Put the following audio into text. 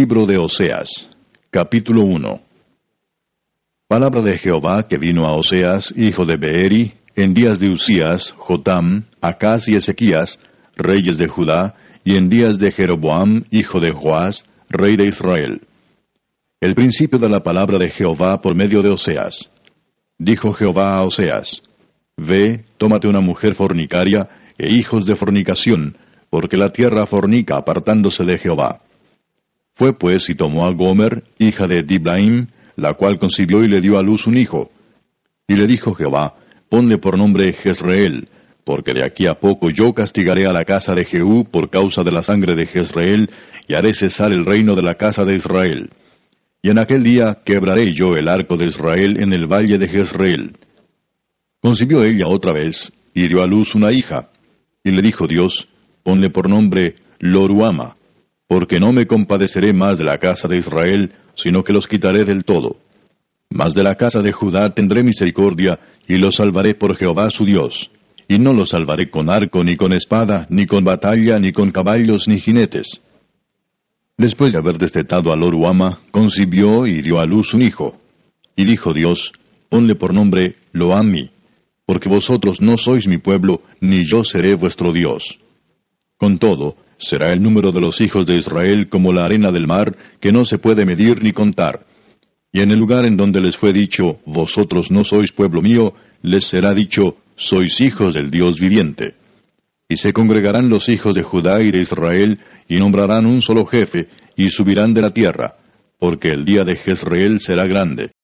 Libro de Oseas, capítulo 1. Palabra de Jehová que vino a Oseas, hijo de Beeri, en días de Usías, Jotam, Acaz y Ezequías, reyes de Judá, y en días de Jeroboam, hijo de Joás, rey de Israel. El principio de la palabra de Jehová por medio de Oseas. Dijo Jehová a Oseas: Ve, tómate una mujer fornicaria, e hijos de fornicación, porque la tierra fornica apartándose de Jehová. Fue pues y tomó a Gomer, hija de Diblaim, la cual concibió y le dio a luz un hijo. Y le dijo Jehová: Ponle por nombre Jezreel, porque de aquí a poco yo castigaré a la casa de Jehú por causa de la sangre de Jezreel, y haré cesar el reino de la casa de Israel. Y en aquel día quebraré yo el arco de Israel en el valle de Jezreel. Concibió ella otra vez, y dio a luz una hija. Y le dijo Dios: Ponle por nombre Loruama, porque no me compadeceré más de la casa de Israel, sino que los quitaré del todo. Mas de la casa de Judá tendré misericordia, y los salvaré por Jehová su Dios. Y no los salvaré con arco, ni con espada, ni con batalla, ni con caballos, ni jinetes. Después de haber destetado a Loruama, concibió y dio a luz un hijo. Y dijo Dios: Ponle por nombre Loami, porque vosotros no sois mi pueblo, ni yo seré vuestro Dios. Con todo, será el número de los hijos de Israel como la arena del mar, que no se puede medir ni contar. Y en el lugar en donde les fue dicho: Vosotros no sois pueblo mío, les será dicho: Sois hijos del Dios viviente. Y se congregarán los hijos de Judá y de Israel, y nombrarán un solo jefe, y subirán de la tierra, porque el día de Jezreel será grande.